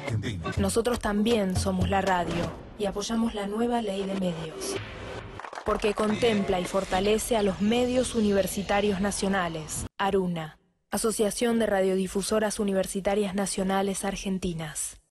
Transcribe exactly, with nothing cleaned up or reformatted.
Nosotros también somos la radio y apoyamos la nueva ley de medios, porque contempla y fortalece a los medios universitarios nacionales. ARUNA, Asociación de Radiodifusoras Universitarias Nacionales Argentinas.